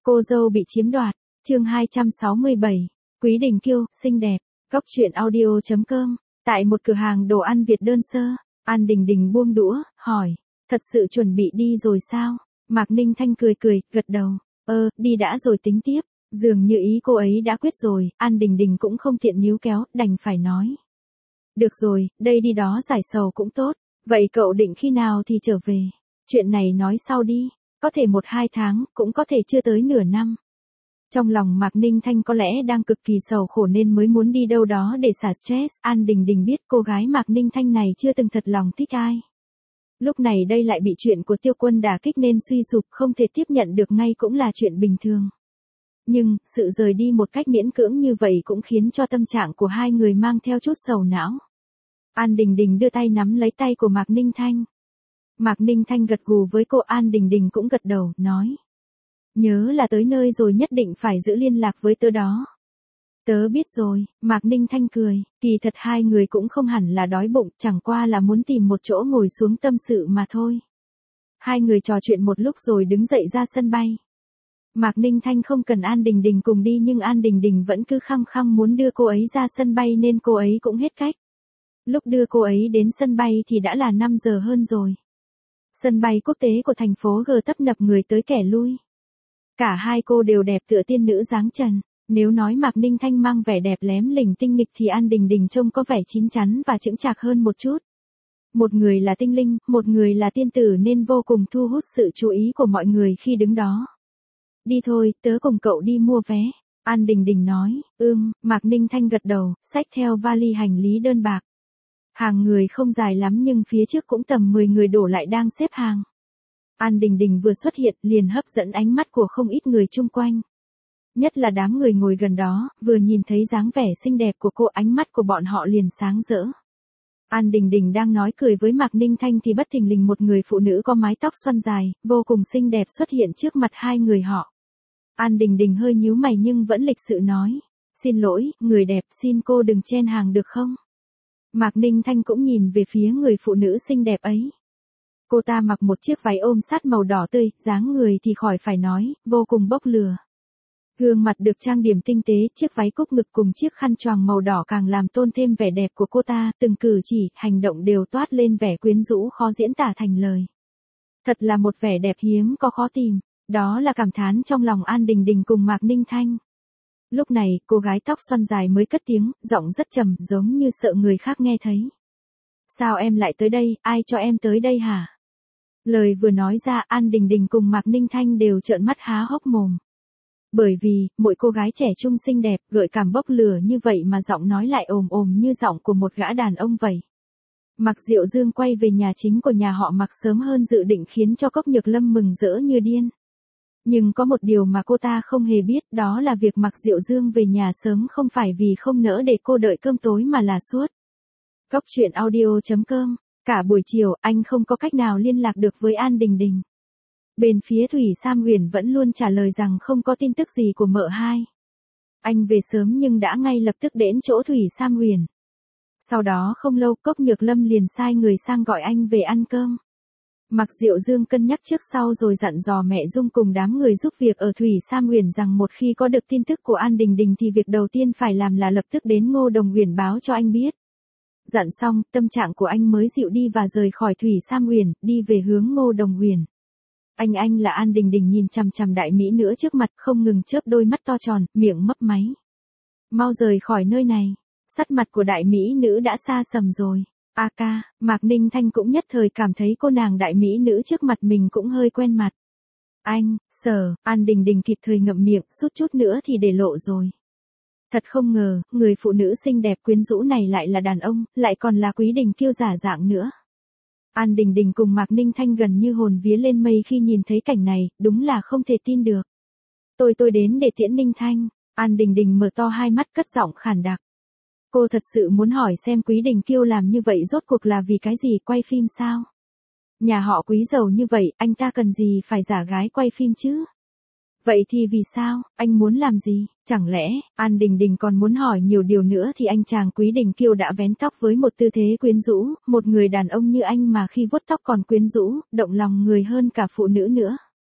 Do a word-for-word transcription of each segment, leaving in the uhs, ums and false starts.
Cô dâu bị chiếm đoạt, chương hai trăm sáu mươi bảy, Quý Đình Kiêu, xinh đẹp, Cốc truyện audio chấm com, tại một cửa hàng đồ ăn Việt đơn sơ, An Đình Đình buông đũa, hỏi, thật sự chuẩn bị đi rồi sao? Mạc Ninh Thanh cười cười, gật đầu, ơ, đi đã rồi tính tiếp, dường như ý cô ấy đã quyết rồi, An Đình Đình cũng không tiện níu kéo, đành phải nói. Được rồi, đây đi đó giải sầu cũng tốt, vậy cậu định khi nào thì trở về? Chuyện này nói sau đi, có thể một hai tháng, cũng có thể chưa tới nửa năm. Trong lòng Mạc Ninh Thanh có lẽ đang cực kỳ sầu khổ nên mới muốn đi đâu đó để xả stress. An Đình Đình biết cô gái Mạc Ninh Thanh này chưa từng thật lòng thích ai. Lúc này đây lại bị chuyện của Tiêu Quân đả kích nên suy sụp, không thể tiếp nhận được ngay cũng là chuyện bình thường. Nhưng, sự rời đi một cách miễn cưỡng như vậy cũng khiến cho tâm trạng của hai người mang theo chút sầu não. An Đình Đình đưa tay nắm lấy tay của Mạc Ninh Thanh. Mạc Ninh Thanh gật gù với cô, An Đình Đình cũng gật đầu, nói. Nhớ là tới nơi rồi nhất định phải giữ liên lạc với tớ đó. Tớ biết rồi, Mạc Ninh Thanh cười, kỳ thật hai người cũng không hẳn là đói bụng, chẳng qua là muốn tìm một chỗ ngồi xuống tâm sự mà thôi. Hai người trò chuyện một lúc rồi đứng dậy ra sân bay. Mạc Ninh Thanh không cần An Đình Đình cùng đi nhưng An Đình Đình vẫn cứ khăng khăng muốn đưa cô ấy ra sân bay nên cô ấy cũng hết cách. Lúc đưa cô ấy đến sân bay thì đã là năm giờ hơn rồi. Sân bay quốc tế của thành phố G tấp nập người tới kẻ lui. Cả hai cô đều đẹp tựa tiên nữ dáng trần. Nếu nói Mạc Ninh Thanh mang vẻ đẹp lém lỉnh tinh nghịch thì An Đình Đình trông có vẻ chín chắn và chững chạc hơn một chút. Một người là tinh linh, một người là tiên tử nên vô cùng thu hút sự chú ý của mọi người khi đứng đó. Đi thôi, tớ cùng cậu đi mua vé. An Đình Đình nói, ưm, Mạc Ninh Thanh gật đầu, xách theo vali hành lý đơn bạc. Hàng người không dài lắm nhưng phía trước cũng tầm mười người đổ lại đang xếp hàng. An Đình Đình vừa xuất hiện liền hấp dẫn ánh mắt của không ít người chung quanh. Nhất là đám người ngồi gần đó, vừa nhìn thấy dáng vẻ xinh đẹp của cô ánh mắt của bọn họ liền sáng rỡ. An Đình Đình đang nói cười với Mạc Ninh Thanh thì bất thình lình một người phụ nữ có mái tóc xoăn dài, vô cùng xinh đẹp xuất hiện trước mặt hai người họ. An Đình Đình hơi nhíu mày nhưng vẫn lịch sự nói, xin lỗi, người đẹp xin cô đừng chen hàng được không? Mạc Ninh Thanh cũng nhìn về phía người phụ nữ xinh đẹp ấy. Cô ta mặc một chiếc váy ôm sát màu đỏ tươi, dáng người thì khỏi phải nói, vô cùng bốc lửa. Gương mặt được trang điểm tinh tế, chiếc váy cúc ngực cùng chiếc khăn choàng màu đỏ càng làm tôn thêm vẻ đẹp của cô ta, từng cử chỉ, hành động đều toát lên vẻ quyến rũ khó diễn tả thành lời. Thật là một vẻ đẹp hiếm có khó tìm, đó là cảm thán trong lòng An Đình Đình cùng Mạc Ninh Thanh. Lúc này, cô gái tóc xoăn dài mới cất tiếng, giọng rất trầm, giống như sợ người khác nghe thấy. Sao em lại tới đây, ai cho em tới đây hả? Lời vừa nói ra, An Đình Đình cùng Mạc Ninh Thanh đều trợn mắt há hốc mồm. Bởi vì, mỗi cô gái trẻ trung xinh đẹp, gợi cảm bốc lửa như vậy mà giọng nói lại ồm ồm như giọng của một gã đàn ông vậy. Mạc Diệu Dương quay về nhà chính của nhà họ Mạc sớm hơn dự định khiến cho Cốc Nhược Lâm mừng rỡ như điên. Nhưng có một điều mà cô ta không hề biết, đó là việc Mạc Diệu Dương về nhà sớm không phải vì không nỡ để cô đợi cơm tối mà là suốt. Cốc truyện audio chấm com, cả buổi chiều anh không có cách nào liên lạc được với An Đình Đình. Bên phía Thủy Sam Huyền vẫn luôn trả lời rằng không có tin tức gì của mợ hai. Anh về sớm nhưng đã ngay lập tức đến chỗ Thủy Sam Huyền. Sau đó không lâu Cốc Nhược Lâm liền sai người sang gọi anh về ăn cơm. Mạc Diệu Dương cân nhắc trước sau rồi dặn dò mẹ Dung cùng đám người giúp việc ở Thủy Sam Huyền rằng một khi có được tin tức của An Đình Đình thì việc đầu tiên phải làm là lập tức đến Ngô Đồng Huyền báo cho anh biết. Dặn xong, tâm trạng của anh mới dịu đi và rời khỏi Thủy Sam Huyền, đi về hướng Ngô Đồng Huyền. Anh anh là An Đình Đình nhìn chằm chằm đại mỹ nữ trước mặt không ngừng chớp đôi mắt to tròn, miệng mấp máy. Mau rời khỏi nơi này, sắc mặt của đại mỹ nữ đã xa sầm rồi. A ca, Mạc Ninh Thanh cũng nhất thời cảm thấy cô nàng đại mỹ nữ trước mặt mình cũng hơi quen mặt. Anh, Sở, An Đình Đình kịp thời ngậm miệng, suốt chút nữa thì để lộ rồi. Thật không ngờ, người phụ nữ xinh đẹp quyến rũ này lại là đàn ông, lại còn là Quý Đình Kiêu giả dạng nữa. An Đình Đình cùng Mạc Ninh Thanh gần như hồn vía lên mây khi nhìn thấy cảnh này, đúng là không thể tin được. Tôi tôi đến để tiễn Ninh Thanh, An Đình Đình mở to hai mắt cất giọng khàn đặc. Cô thật sự muốn hỏi xem Quý Đình Kiêu làm như vậy rốt cuộc là vì cái gì, quay phim sao? Nhà họ Quý giàu như vậy, anh ta cần gì phải giả gái quay phim chứ? Vậy thì vì sao, anh muốn làm gì? Chẳng lẽ, An Đình Đình còn muốn hỏi nhiều điều nữa thì anh chàng Quý Đình Kiêu đã vén tóc với một tư thế quyến rũ, một người đàn ông như anh mà khi vuốt tóc còn quyến rũ, động lòng người hơn cả phụ nữ nữa.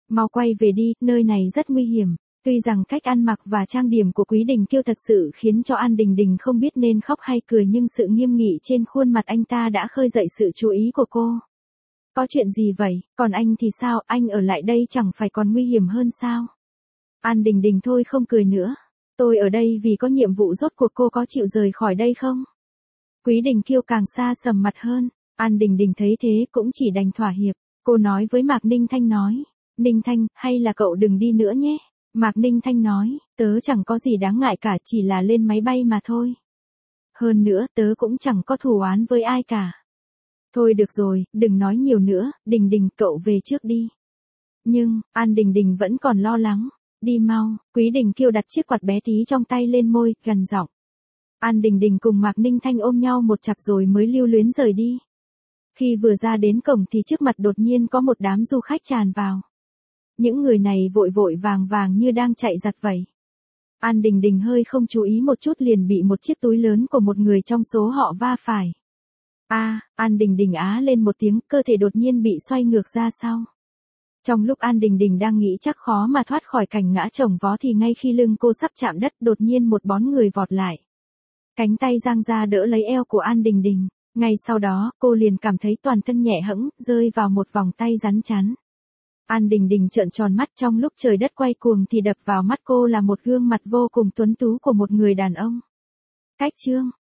Mau quay về đi, nơi này rất nguy hiểm. Tuy rằng cách ăn mặc và trang điểm của Quý Đình Kiêu thật sự khiến cho An Đình Đình không biết nên khóc hay cười, nhưng sự nghiêm nghị trên khuôn mặt anh ta đã khơi dậy sự chú ý của cô. Có chuyện gì vậy, còn anh thì sao, anh ở lại đây chẳng phải còn nguy hiểm hơn sao? An Đình Đình thôi không cười nữa. Tôi ở đây vì có nhiệm vụ, rốt cuộc cô có chịu rời khỏi đây không? Quý Đình Kiêu càng xa sầm mặt hơn. An Đình Đình thấy thế cũng chỉ đành thỏa hiệp. Cô nói với Mạc Ninh Thanh nói. Ninh Thanh, hay là cậu đừng đi nữa nhé. Mạc Ninh Thanh nói, tớ chẳng có gì đáng ngại cả, chỉ là lên máy bay mà thôi. Hơn nữa, tớ cũng chẳng có thù oán với ai cả. Thôi được rồi, đừng nói nhiều nữa, Đình Đình, cậu về trước đi. Nhưng, An Đình Đình vẫn còn lo lắng. Đi mau, Quý Đình Kiêu đặt chiếc quạt bé tí trong tay lên môi, gần giọng. An Đình Đình cùng Mạc Ninh Thanh ôm nhau một chặp rồi mới lưu luyến rời đi. Khi vừa ra đến cổng thì trước mặt đột nhiên có một đám du khách tràn vào. Những người này vội vội vàng vàng như đang chạy giặt vậy. An Đình Đình hơi không chú ý một chút liền bị một chiếc túi lớn của một người trong số họ va phải. A, à, An Đình Đình á lên một tiếng, cơ thể đột nhiên bị xoay ngược ra sau. Trong lúc An Đình Đình đang nghĩ chắc khó mà thoát khỏi cảnh ngã chồng vó thì ngay khi lưng cô sắp chạm đất, đột nhiên một bóng người vọt lại. Cánh tay giang ra đỡ lấy eo của An Đình Đình. Ngay sau đó, cô liền cảm thấy toàn thân nhẹ hẫng, rơi vào một vòng tay rắn chắn. An Đình Đình trợn tròn mắt, trong lúc trời đất quay cuồng thì đập vào mắt cô là một gương mặt vô cùng tuấn tú của một người đàn ông. Cách chương